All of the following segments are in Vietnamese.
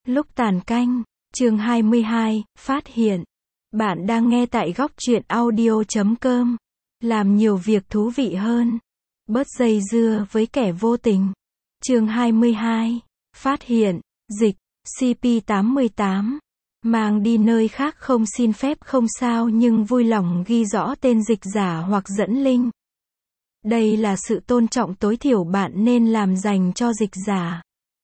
Lúc tàn canh, chương 22, phát hiện. Bạn đang nghe tại góc truyện audio.com. Làm nhiều việc thú vị hơn. Bớt dây dưa với kẻ vô tình. Chương 22, phát hiện. Dịch, CP88. Mang đi nơi khác không xin phép không sao nhưng vui lòng ghi rõ tên dịch giả hoặc dẫn link. Đây là sự tôn trọng tối thiểu bạn nên làm dành cho dịch giả.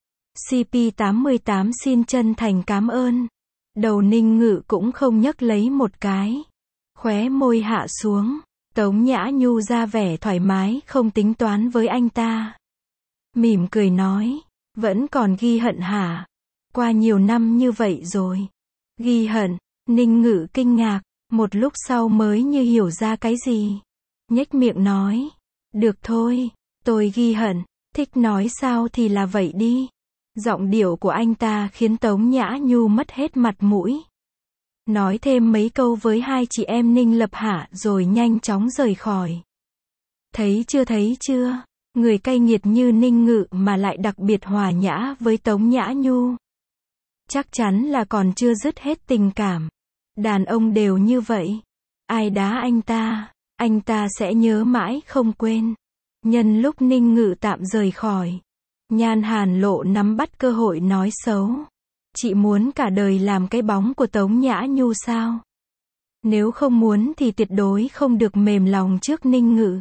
CP88 xin chân thành cảm ơn. Đầu Ninh Ngự cũng không nhấc lấy một cái. Khóe môi hạ xuống. Tống Nhã Nhu ra vẻ thoải mái không tính toán với anh ta. Mỉm cười nói. Vẫn còn ghi hận hả? Qua nhiều năm như vậy rồi. Ghi hận. Ninh Ngự kinh ngạc. Một lúc sau mới như hiểu ra cái gì. Nhếch miệng nói. Được thôi. Tôi ghi hận. Thích nói sao thì là vậy đi. Giọng điệu của anh ta khiến Tống Nhã Nhu mất hết mặt mũi. Nói thêm mấy câu với hai chị em Ninh Lập Hạ rồi nhanh chóng rời khỏi. Thấy chưa, người cay nghiệt như Ninh Ngự mà lại đặc biệt hòa nhã với Tống Nhã Nhu. Chắc chắn là còn chưa dứt hết tình cảm. Đàn ông đều như vậy. Ai đá anh ta sẽ nhớ mãi không quên. Nhân lúc Ninh Ngự tạm rời khỏi, Nhan Hàn Lộ nắm bắt cơ hội nói xấu. Chị muốn cả đời làm cái bóng của Tống Nhã Nhu sao? Nếu không muốn thì tuyệt đối không được mềm lòng trước Ninh Ngự.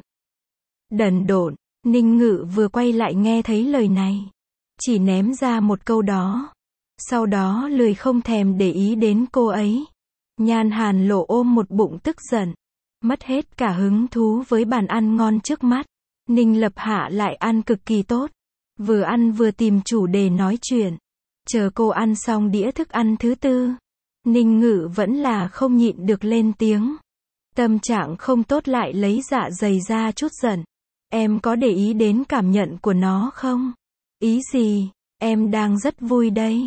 Đần độn, Ninh Ngự vừa quay lại nghe thấy lời này. Chỉ ném ra một câu đó. Sau đó lười không thèm để ý đến cô ấy. Nhan Hàn Lộ ôm một bụng tức giận. Mất hết cả hứng thú với bàn ăn ngon trước mắt. Ninh Lập Hạ lại ăn cực kỳ tốt. Vừa ăn vừa tìm chủ đề nói chuyện. Chờ cô ăn xong đĩa thức ăn thứ tư. Ninh Ngự vẫn là không nhịn được lên tiếng. Tâm trạng không tốt lại lấy dạ dày ra chút giận. Em có để ý đến cảm nhận của nó không? Ý gì? Em đang rất vui đây.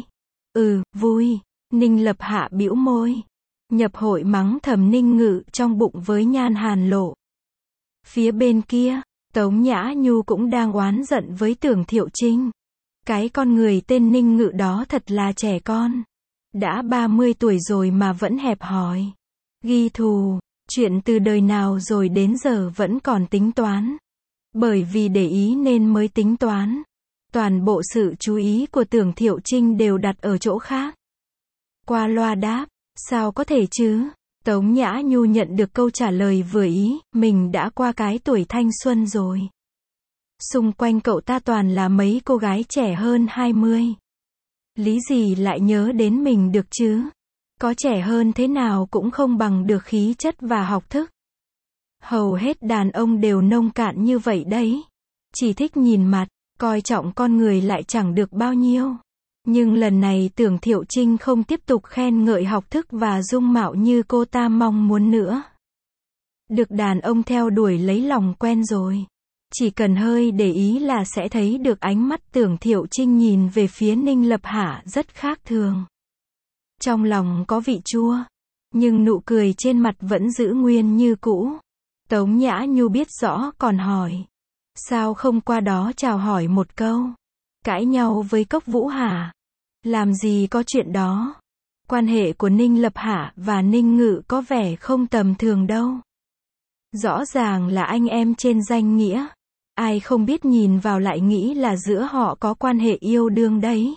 Vui. Ninh Lập Hạ bĩu môi. Nhập hội mắng thầm Ninh Ngự trong bụng với Nhan Hàn Lộ. Phía bên kia, Tống Nhã Nhu cũng đang oán giận với Tưởng Thiệu Trinh. Cái con người tên Ninh Ngự đó thật là trẻ con. Đã 30 tuổi rồi mà vẫn hẹp hòi. Ghi thù, chuyện từ đời nào rồi đến giờ vẫn còn tính toán. Bởi vì để ý nên mới tính toán. Toàn bộ sự chú ý của Tưởng Thiệu Trinh đều đặt ở chỗ khác. Qua loa đáp, sao có thể chứ? Tống Nhã Nhu nhận được câu trả lời vừa ý, mình đã qua cái tuổi thanh xuân rồi. Xung quanh cậu ta toàn là mấy cô gái trẻ hơn 20. Lý gì lại nhớ đến mình được chứ? Có trẻ hơn thế nào cũng không bằng được khí chất và học thức. Hầu hết đàn ông đều nông cạn như vậy đấy. Chỉ thích nhìn mặt, coi trọng con người lại chẳng được bao nhiêu. Nhưng lần này Tưởng Thiệu Trinh không tiếp tục khen ngợi học thức và dung mạo như cô ta mong muốn nữa. Được đàn ông theo đuổi lấy lòng quen rồi. Chỉ cần hơi để ý là sẽ thấy được ánh mắt Tưởng Thiệu Trinh nhìn về phía Ninh Lập Hạ rất khác thường. Trong lòng có vị chua, nhưng nụ cười trên mặt vẫn giữ nguyên như cũ. Tống Nhã Nhu biết rõ còn hỏi. Sao không qua đó chào hỏi một câu? Cãi nhau với Cốc Vũ hả? Làm gì có chuyện đó. Quan hệ của Ninh Lập Hạ và Ninh Ngự có vẻ không tầm thường đâu. Rõ ràng là anh em trên danh nghĩa. Ai không biết nhìn vào lại nghĩ là giữa họ có quan hệ yêu đương đấy.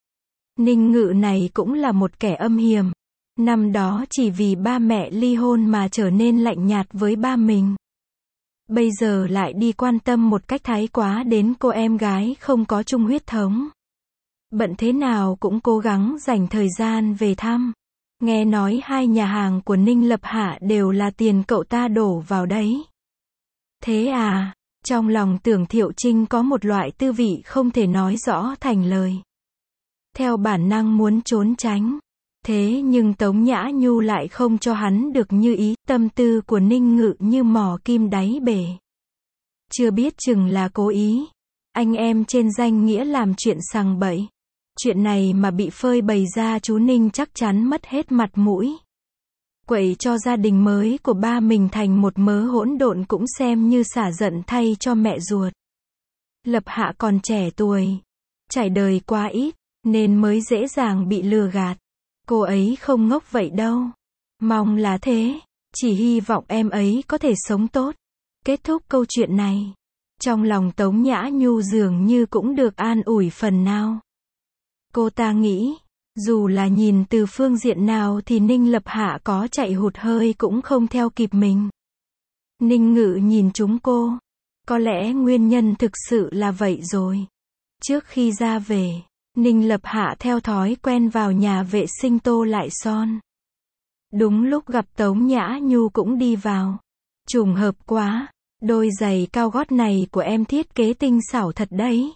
Ninh Ngự này cũng là một kẻ âm hiểm. Năm đó chỉ vì ba mẹ ly hôn mà trở nên lạnh nhạt với ba mình. Bây giờ lại đi quan tâm một cách thái quá đến cô em gái không có chung huyết thống. Bận thế nào cũng cố gắng dành thời gian về thăm. Nghe nói hai nhà hàng của Ninh Lập Hạ đều là tiền cậu ta đổ vào đấy. Thế à? Trong lòng Tưởng Thiệu Trinh có một loại tư vị không thể nói rõ thành lời. Theo bản năng muốn trốn tránh. Thế nhưng Tống Nhã Nhu lại không cho hắn được như ý. Tâm tư của Ninh Ngự như mò kim đáy bể. Chưa biết chừng là cố ý. Anh em trên danh nghĩa làm chuyện sằng bậy. Chuyện này mà bị phơi bày ra chú Ninh chắc chắn mất hết mặt mũi. Quậy cho gia đình mới của ba mình thành một mớ hỗn độn cũng xem như xả giận thay cho mẹ ruột. Lập Hạ còn trẻ tuổi. Trải đời quá ít. nên mới dễ dàng bị lừa gạt. Cô ấy không ngốc vậy đâu. Mong là thế. Chỉ hy vọng em ấy có thể sống tốt. Kết thúc câu chuyện này. Trong lòng Tống Nhã Nhu dường như cũng được an ủi phần nào. Cô ta nghĩ, dù là nhìn từ phương diện nào thì Ninh Lập Hạ có chạy hụt hơi cũng không theo kịp mình. Ninh Ngự nhìn chúng cô. Có lẽ nguyên nhân thực sự là vậy rồi. Trước khi ra về, Ninh Lập Hạ theo thói quen vào nhà vệ sinh tô lại son. Đúng lúc gặp Tống Nhã Nhu cũng đi vào. Trùng hợp quá, đôi giày cao gót này của em thiết kế tinh xảo thật đấy.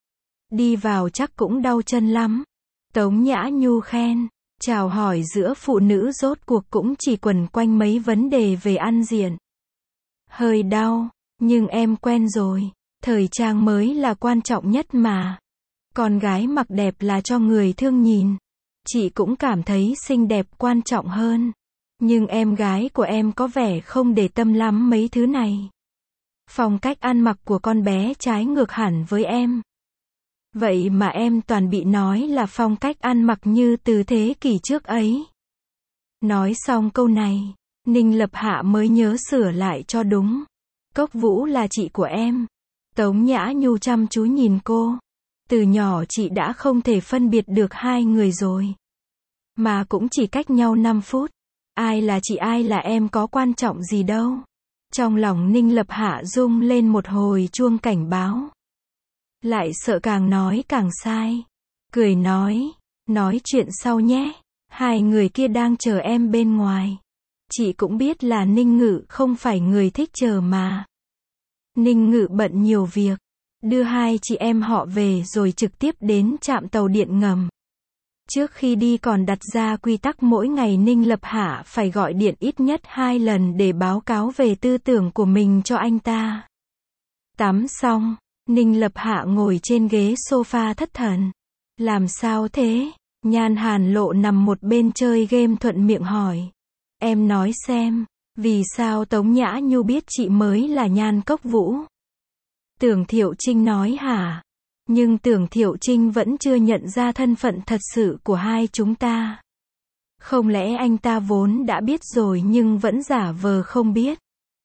Đi vào chắc cũng đau chân lắm. Tống Nhã Nhu khen. Chào hỏi giữa phụ nữ rốt cuộc cũng chỉ quẩn quanh mấy vấn đề về ăn diện. Hơi đau, nhưng em quen rồi. Thời trang mới là quan trọng nhất mà. Con gái mặc đẹp là cho người thương nhìn. Chị cũng cảm thấy xinh đẹp quan trọng hơn. Nhưng em gái của em có vẻ không để tâm lắm mấy thứ này. Phong cách ăn mặc của con bé trái ngược hẳn với em. Vậy mà em toàn bị nói là phong cách ăn mặc như từ thế kỷ trước ấy. Nói xong câu này, Ninh Lập Hạ mới nhớ sửa lại cho đúng. Cốc Vũ là chị của em. Tống Nhã Nhu chăm chú nhìn cô. Từ nhỏ chị đã không thể phân biệt được hai người rồi. Mà cũng chỉ cách nhau 5 phút. Ai là chị ai là em có quan trọng gì đâu. Trong lòng Ninh Lập Hạ rung lên một hồi chuông cảnh báo. Lại sợ càng nói càng sai. Cười nói chuyện sau nhé. Hai người kia đang chờ em bên ngoài. Chị cũng biết là Ninh Ngự không phải người thích chờ mà. Ninh Ngự bận nhiều việc. Đưa hai chị em họ về rồi trực tiếp đến trạm tàu điện ngầm. Trước khi đi còn đặt ra quy tắc mỗi ngày Ninh Lập Hạ phải gọi điện ít nhất 2 lần để báo cáo về tư tưởng của mình cho anh ta. Tắm xong, Ninh Lập Hạ ngồi trên ghế sofa thất thần. Làm sao thế? Nhan Hàn Lộ nằm một bên chơi game thuận miệng hỏi. Em nói xem, vì sao Tống Nhã Nhu biết chị mới là Nhan Cốc Vũ? Tưởng Thiệu Trinh nói hả? Nhưng Tưởng Thiệu Trinh vẫn chưa nhận ra thân phận thật sự của hai chúng ta. Không lẽ anh ta vốn đã biết rồi nhưng vẫn giả vờ không biết?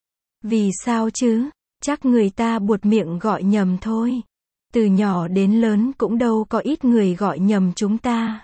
Vì sao chứ? Chắc người ta buột miệng gọi nhầm thôi. Từ nhỏ đến lớn cũng đâu có ít người gọi nhầm chúng ta.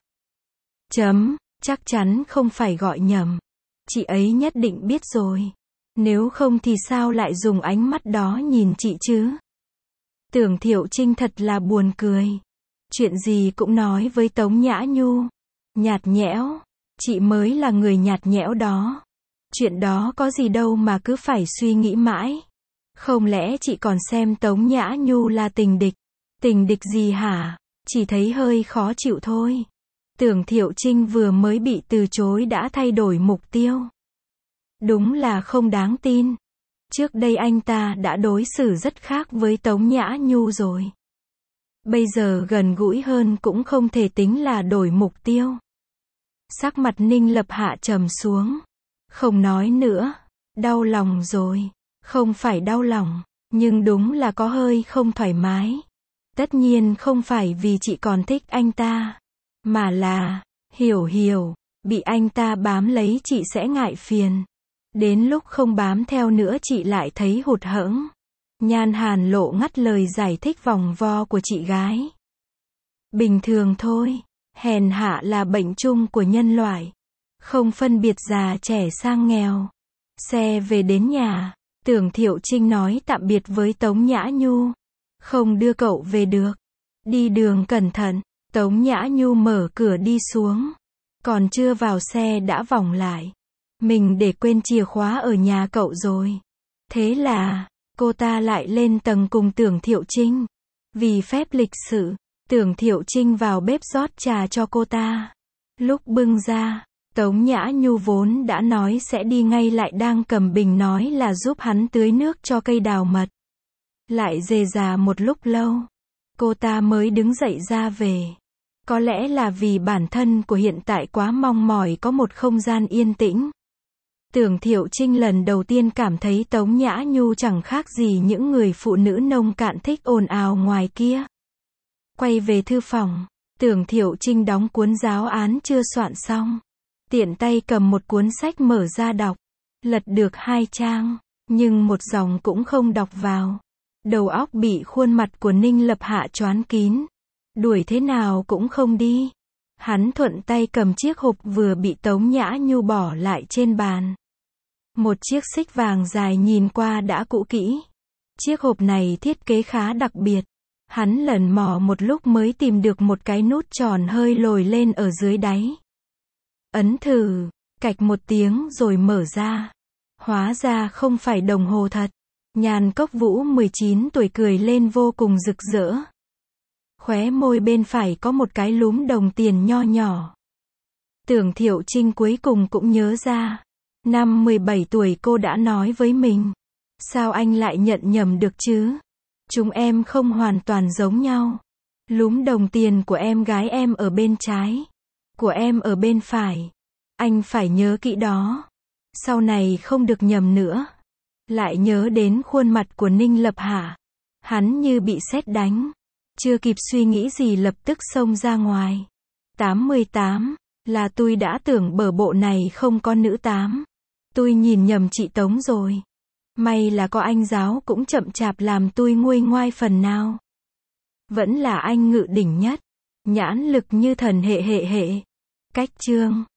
Chắc chắn không phải gọi nhầm. Chị ấy nhất định biết rồi. Nếu không thì sao lại dùng ánh mắt đó nhìn chị chứ? Tưởng Thiệu Trinh thật là buồn cười. Chuyện gì cũng nói với Tống Nhã Nhu. Nhạt nhẽo. Chị mới là người nhạt nhẽo đó. Chuyện đó có gì đâu mà cứ phải suy nghĩ mãi. Không lẽ chị còn xem Tống Nhã Nhu là tình địch? Tình địch gì hả? Chỉ thấy hơi khó chịu thôi. Tưởng Thiệu Trinh vừa mới bị từ chối đã thay đổi mục tiêu. Đúng là không đáng tin. Trước đây anh ta đã đối xử rất khác với Tống Nhã Nhu rồi. Bây giờ gần gũi hơn cũng không thể tính là đổi mục tiêu. Sắc mặt Ninh Lập Hạ trầm xuống. Không nói nữa. Đau lòng rồi. Không phải đau lòng, nhưng đúng là có hơi không thoải mái. Tất nhiên không phải vì chị còn thích anh ta, mà là, hiểu, bị anh ta bám lấy chị sẽ ngại phiền. Đến lúc không bám theo nữa chị lại thấy hụt hẫng. Nhan Hàn Lộ ngắt lời giải thích vòng vo của chị gái. Bình thường thôi, hèn hạ là bệnh chung của nhân loại. Không phân biệt già trẻ sang nghèo. Xe về đến nhà, Tưởng Thiệu Trinh nói tạm biệt với Tống Nhã Nhu. Không đưa cậu về được. Đi đường cẩn thận. Tống Nhã Nhu mở cửa đi xuống. Còn chưa vào xe đã vòng lại. Mình để quên chìa khóa ở nhà cậu rồi. Thế là, cô ta lại lên tầng cùng Tưởng Thiệu Trinh. Vì phép lịch sự, Tưởng Thiệu Trinh vào bếp rót trà cho cô ta. Lúc bưng ra, Tống Nhã Nhu vốn đã nói sẽ đi ngay lại đang cầm bình nói là giúp hắn tưới nước cho cây đào mật. Lại rề rà một lúc lâu, cô ta mới đứng dậy ra về. Có lẽ là vì bản thân của hiện tại quá mong mỏi có một không gian yên tĩnh. Tưởng Thiệu Trinh lần đầu tiên cảm thấy Tống Nhã Nhu chẳng khác gì những người phụ nữ nông cạn thích ồn ào ngoài kia. Quay về thư phòng, Tưởng Thiệu Trinh đóng cuốn giáo án chưa soạn xong. Tiện tay cầm một cuốn sách mở ra đọc. Lật được 2 trang, nhưng một dòng cũng không đọc vào. Đầu óc bị khuôn mặt của Ninh Lập Hạ choán kín. Đuổi thế nào cũng không đi. Hắn thuận tay cầm chiếc hộp vừa bị Tống Nhã Nhu bỏ lại trên bàn. Một chiếc xích vàng dài nhìn qua đã cũ kỹ. Chiếc hộp này thiết kế khá đặc biệt. Hắn lần mò một lúc mới tìm được một cái nút tròn hơi lồi lên ở dưới đáy. Ấn thử, cạch một tiếng rồi mở ra. Hóa ra không phải đồng hồ thật. Nhàn Cốc Vũ 19 tuổi cười lên vô cùng rực rỡ. Khóe môi bên phải có một cái lúm đồng tiền nho nhỏ. Tưởng Thiệu Trinh cuối cùng cũng nhớ ra. Năm 17 tuổi cô đã nói với mình. Sao anh lại nhận nhầm được chứ? Chúng em không hoàn toàn giống nhau. Lúm đồng tiền của em gái em ở bên trái. Của em ở bên phải. Anh phải nhớ kỹ đó. Sau này không được nhầm nữa. Lại nhớ đến khuôn mặt của Ninh Lập Hạ. Hắn như bị sét đánh. Chưa kịp suy nghĩ gì lập tức xông ra ngoài. 88. Là tôi đã tưởng bờ bộ này không có nữ 8. Tôi nhìn nhầm chị Tống rồi. May là có anh giáo cũng chậm chạp làm tôi nguôi ngoai phần nào. Vẫn là anh Ngự đỉnh nhất. Nhãn lực như thần hệ. Cách chương